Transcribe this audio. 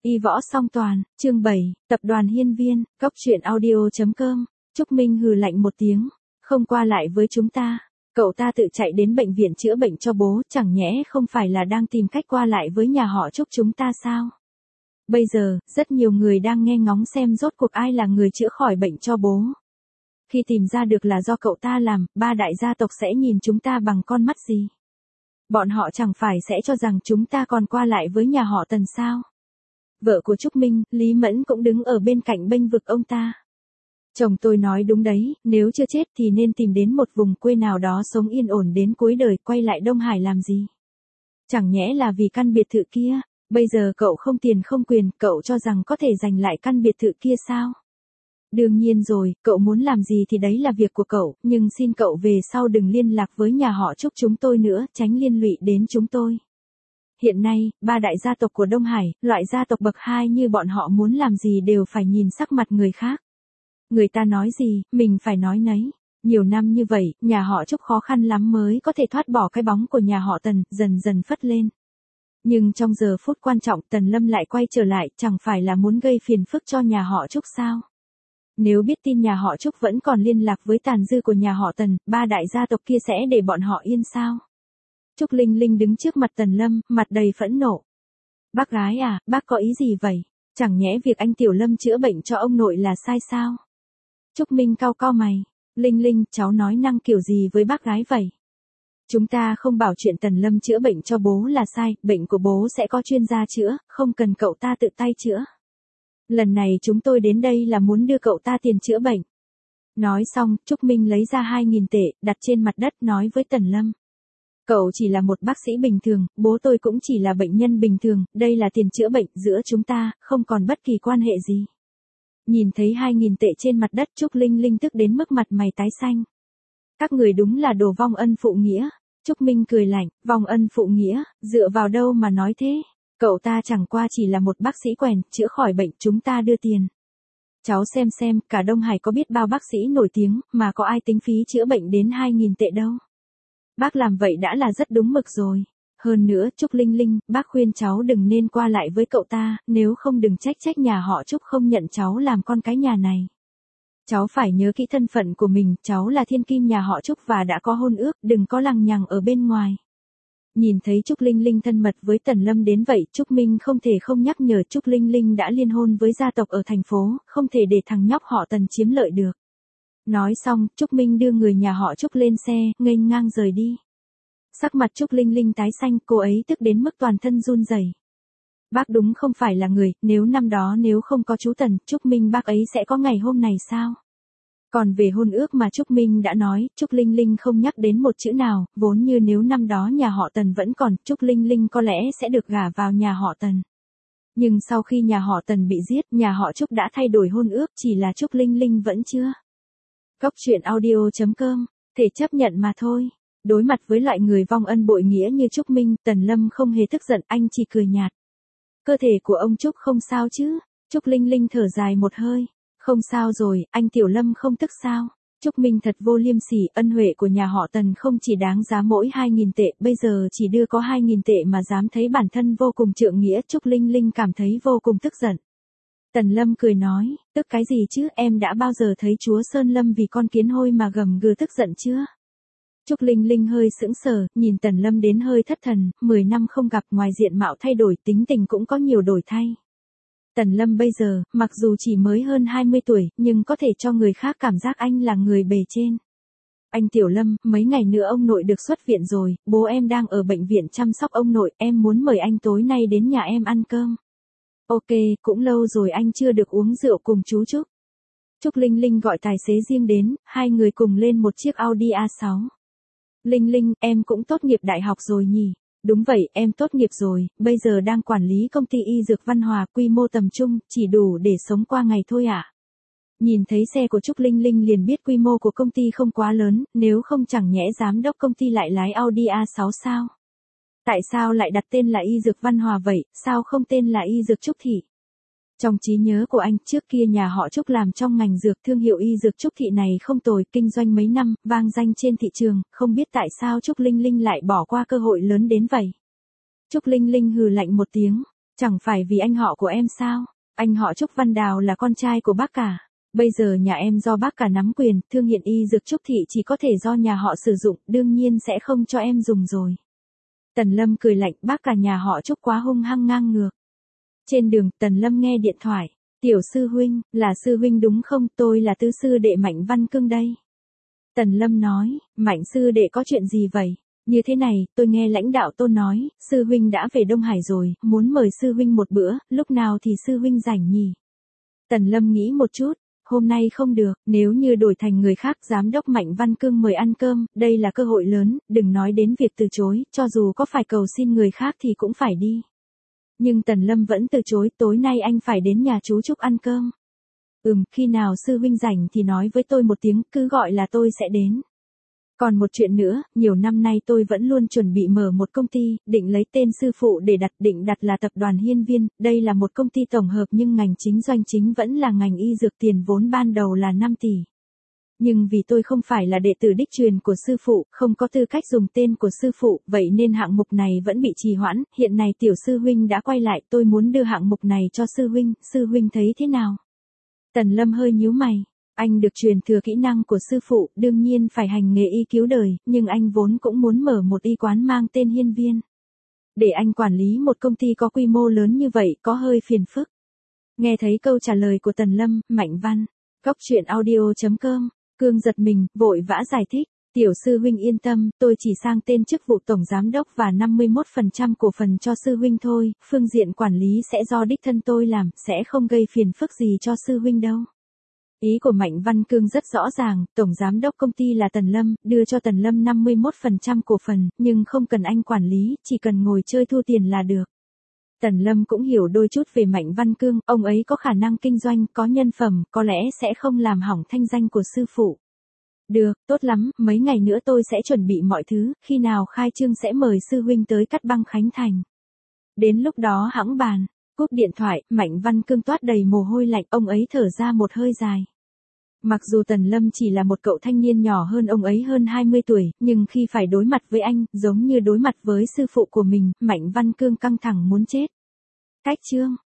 Y võ song toàn, chương 7, tập đoàn Hiên Viên, cốc truyện audio.com, Trúc Minh hừ lạnh một tiếng, không qua lại với chúng ta. Cậu ta tự chạy đến bệnh viện chữa bệnh cho bố, chẳng nhẽ không phải là đang tìm cách qua lại với nhà họ Trúc chúng ta sao? Bây giờ, rất nhiều người đang nghe ngóng xem rốt cuộc ai là người chữa khỏi bệnh cho bố. Khi tìm ra được là do cậu ta làm, ba đại gia tộc sẽ nhìn chúng ta bằng con mắt gì? Bọn họ chẳng phải sẽ cho rằng chúng ta còn qua lại với nhà họ Tần sao? Vợ của Trúc Minh, Lý Mẫn cũng đứng ở bên cạnh bênh vực ông ta. Chồng tôi nói đúng đấy, nếu chưa chết thì nên tìm đến một vùng quê nào đó sống yên ổn đến cuối đời, quay lại Đông Hải làm gì? Chẳng nhẽ là vì căn biệt thự kia, bây giờ cậu không tiền không quyền, cậu cho rằng có thể giành lại căn biệt thự kia sao? Đương nhiên rồi, cậu muốn làm gì thì đấy là việc của cậu, nhưng xin cậu về sau đừng liên lạc với nhà họ Trúc chúng tôi nữa, tránh liên lụy đến chúng tôi. Hiện nay, ba đại gia tộc của Đông Hải, loại gia tộc bậc 2 như bọn họ muốn làm gì đều phải nhìn sắc mặt người khác. Người ta nói gì, mình phải nói nấy. Nhiều năm như vậy, nhà họ Trúc khó khăn lắm mới có thể thoát bỏ cái bóng của nhà họ Tần, dần dần phất lên. Nhưng trong giờ phút quan trọng Tần Lâm lại quay trở lại, chẳng phải là muốn gây phiền phức cho nhà họ Trúc sao? Nếu biết tin nhà họ Trúc vẫn còn liên lạc với tàn dư của nhà họ Tần, ba đại gia tộc kia sẽ để bọn họ yên sao? Trúc Linh Linh đứng trước mặt Tần Lâm, mặt đầy phẫn nộ. Bác gái à, bác có ý gì vậy? Chẳng nhẽ việc anh Tiểu Lâm chữa bệnh cho ông nội là sai sao? Trúc Minh cau cau mày. Linh Linh, cháu nói năng kiểu gì với bác gái vậy? Chúng ta không bảo chuyện Tần Lâm chữa bệnh cho bố là sai, bệnh của bố sẽ có chuyên gia chữa, không cần cậu ta tự tay chữa. Lần này chúng tôi đến đây là muốn đưa cậu ta tiền chữa bệnh. Nói xong, Trúc Minh lấy ra 2.000 tệ, đặt trên mặt đất nói với Tần Lâm. Cậu chỉ là một bác sĩ bình thường, bố tôi cũng chỉ là bệnh nhân bình thường, đây là tiền chữa bệnh giữa chúng ta, không còn bất kỳ quan hệ gì. Nhìn thấy 2.000 tệ trên mặt đất, Trúc Linh Linh tức đến mức mặt mày tái xanh. Các người đúng là đồ vong ân phụ nghĩa. Trúc Minh cười lạnh, vong ân phụ nghĩa, dựa vào đâu mà nói thế? Cậu ta chẳng qua chỉ là một bác sĩ quèn, chữa khỏi bệnh chúng ta đưa tiền. Cháu xem, cả Đông Hải có biết bao bác sĩ nổi tiếng, mà có ai tính phí chữa bệnh đến 2.000 tệ đâu. Bác làm vậy đã là rất đúng mực rồi. Hơn nữa, Trúc Linh Linh, bác khuyên cháu đừng nên qua lại với cậu ta, nếu không đừng trách nhà họ Trúc không nhận cháu làm con cái nhà này. Cháu phải nhớ kỹ thân phận của mình, cháu là thiên kim nhà họ Trúc và đã có hôn ước, đừng có lằng nhằng ở bên ngoài. Nhìn thấy Trúc Linh Linh thân mật với Tần Lâm đến vậy, Trúc Minh không thể không nhắc nhở Trúc Linh Linh đã liên hôn với gia tộc ở thành phố, không thể để thằng nhóc họ Tần chiếm lợi được. Nói xong, Trúc Minh đưa người nhà họ Trúc lên xe, nghênh ngang rời đi. Sắc mặt Trúc Linh Linh tái xanh, cô ấy tức đến mức toàn thân run rẩy. Bác đúng không phải là người, nếu năm đó nếu không có chú Tần, Trúc Minh bác ấy sẽ có ngày hôm này sao? Còn về hôn ước mà Trúc Minh đã nói, Trúc Linh Linh không nhắc đến một chữ nào, vốn như nếu năm đó nhà họ Tần vẫn còn, Trúc Linh Linh có lẽ sẽ được gả vào nhà họ Tần. Nhưng sau khi nhà họ Tần bị giết, nhà họ Trúc đã thay đổi hôn ước, chỉ là Trúc Linh Linh vẫn chưa. Cốc truyện audio.com, thể chấp nhận mà thôi. Đối mặt với loại người vong ân bội nghĩa như Trúc Minh, Tần Lâm không hề tức giận, anh chỉ cười nhạt. Cơ thể của ông Trúc không sao chứ? Trúc Linh Linh thở dài một hơi. Không sao rồi, anh Tiểu Lâm không tức sao? Trúc Minh thật vô liêm sỉ, ân huệ của nhà họ Tần không chỉ đáng giá mỗi 2.000 tệ, bây giờ chỉ đưa có 2.000 tệ mà dám thấy bản thân vô cùng trượng nghĩa, Trúc Linh Linh cảm thấy vô cùng tức giận. Tần Lâm cười nói, tức cái gì chứ, em đã bao giờ thấy chúa Sơn Lâm vì con kiến hôi mà gầm gừ tức giận chưa? Trúc Linh Linh hơi sững sờ, nhìn Tần Lâm đến hơi thất thần, 10 năm không gặp, ngoài diện mạo thay đổi, tính tình cũng có nhiều đổi thay. Tần Lâm bây giờ, mặc dù chỉ mới hơn 20 tuổi, nhưng có thể cho người khác cảm giác anh là người bề trên. Anh Tiểu Lâm, mấy ngày nữa ông nội được xuất viện rồi, bố em đang ở bệnh viện chăm sóc ông nội, em muốn mời anh tối nay đến nhà em ăn cơm. Ok, cũng lâu rồi anh chưa được uống rượu cùng chú Trúc. Trúc Linh Linh gọi tài xế riêng đến, hai người cùng lên một chiếc Audi A6. Linh Linh, em cũng tốt nghiệp đại học rồi nhỉ? Đúng vậy, em tốt nghiệp rồi, bây giờ đang quản lý công ty y dược Văn Hòa, quy mô tầm trung, chỉ đủ để sống qua ngày thôi ạ. Nhìn thấy xe của Trúc Linh Linh liền biết quy mô của công ty không quá lớn, nếu không chẳng nhẽ giám đốc công ty lại lái Audi A6 sao? Tại sao lại đặt tên là y dược Văn Hòa vậy, sao không tên là y dược Trúc Thị? Trong trí nhớ của anh, trước kia nhà họ Trúc làm trong ngành dược, thương hiệu y dược Trúc Thị này không tồi, kinh doanh mấy năm, vang danh trên thị trường, không biết tại sao Trúc Linh Linh lại bỏ qua cơ hội lớn đến vậy. Trúc Linh Linh hừ lạnh một tiếng, Chẳng phải vì anh họ của em sao? Anh họ Trúc Văn Đào là con trai của bác cả. Bây giờ nhà em do bác cả nắm quyền, thương hiệu y dược Trúc Thị chỉ có thể do nhà họ sử dụng, đương nhiên sẽ không cho em dùng rồi. Tần Lâm cười lạnh, bác cả nhà họ Trúc quá hung hăng ngang ngược. Trên đường, Tần Lâm nghe điện thoại. Tiểu sư huynh, là sư huynh đúng không? Tôi là tứ sư đệ Mạnh Văn Cương đây. Tần Lâm nói, Mạnh sư đệ có chuyện gì vậy? Như thế này, tôi nghe lãnh đạo Tôn nói, sư huynh đã về Đông Hải rồi, muốn mời sư huynh một bữa, lúc nào thì sư huynh rảnh nhỉ? Tần Lâm nghĩ một chút, hôm nay không được, nếu như đổi thành người khác, giám đốc Mạnh Văn Cương mời ăn cơm, đây là cơ hội lớn, đừng nói đến việc từ chối, cho dù có phải cầu xin người khác thì cũng phải đi. Nhưng Tần Lâm vẫn từ chối, tối nay anh phải đến nhà chú Trúc ăn cơm. Khi nào sư huynh rảnh thì nói với tôi một tiếng, cứ gọi là tôi sẽ đến. Còn một chuyện nữa, nhiều năm nay tôi vẫn luôn chuẩn bị mở một công ty, định lấy tên sư phụ để định đặt là tập đoàn Hiên Viên, đây là một công ty tổng hợp nhưng ngành chính doanh chính vẫn là ngành y dược, tiền vốn ban đầu là 5 tỷ. Nhưng vì tôi không phải là đệ tử đích truyền của sư phụ, không có tư cách dùng tên của sư phụ, vậy nên hạng mục này vẫn bị trì hoãn, hiện nay tiểu sư huynh đã quay lại, tôi muốn đưa hạng mục này cho sư huynh thấy thế nào? Tần Lâm hơi nhíu mày. Anh được truyền thừa kỹ năng của sư phụ, đương nhiên phải hành nghề y cứu đời, nhưng anh vốn cũng muốn mở một y quán mang tên Hiên Viên. Để anh quản lý một công ty có quy mô lớn như vậy có hơi phiền phức. Nghe thấy câu trả lời của Tần Lâm, Mạnh Văn, coctruyện.audio.com, Cương giật mình, vội vã giải thích. Tiểu sư huynh yên tâm, tôi chỉ sang tên chức vụ tổng giám đốc và 51% cổ phần cho sư huynh thôi, phương diện quản lý sẽ do đích thân tôi làm, sẽ không gây phiền phức gì cho sư huynh đâu. Ý của Mạnh Văn Cương rất rõ ràng, tổng giám đốc công ty là Tần Lâm, đưa cho Tần Lâm 51% cổ phần, nhưng không cần anh quản lý, chỉ cần ngồi chơi thu tiền là được. Tần Lâm cũng hiểu đôi chút về Mạnh Văn Cương, ông ấy có khả năng kinh doanh, có nhân phẩm, có lẽ sẽ không làm hỏng thanh danh của sư phụ. Được, tốt lắm, mấy ngày nữa tôi sẽ chuẩn bị mọi thứ, khi nào khai trương sẽ mời sư huynh tới Cát Băng Khánh Thành. Đến lúc đó hẵng bàn. Cúp điện thoại, Mạnh Văn Cương toát đầy mồ hôi lạnh, ông ấy thở ra một hơi dài. Mặc dù Tần Lâm chỉ là một cậu thanh niên nhỏ hơn ông ấy hơn 20 tuổi, nhưng khi phải đối mặt với anh, giống như đối mặt với sư phụ của mình, Mạnh Văn Cương căng thẳng muốn chết. Cách chương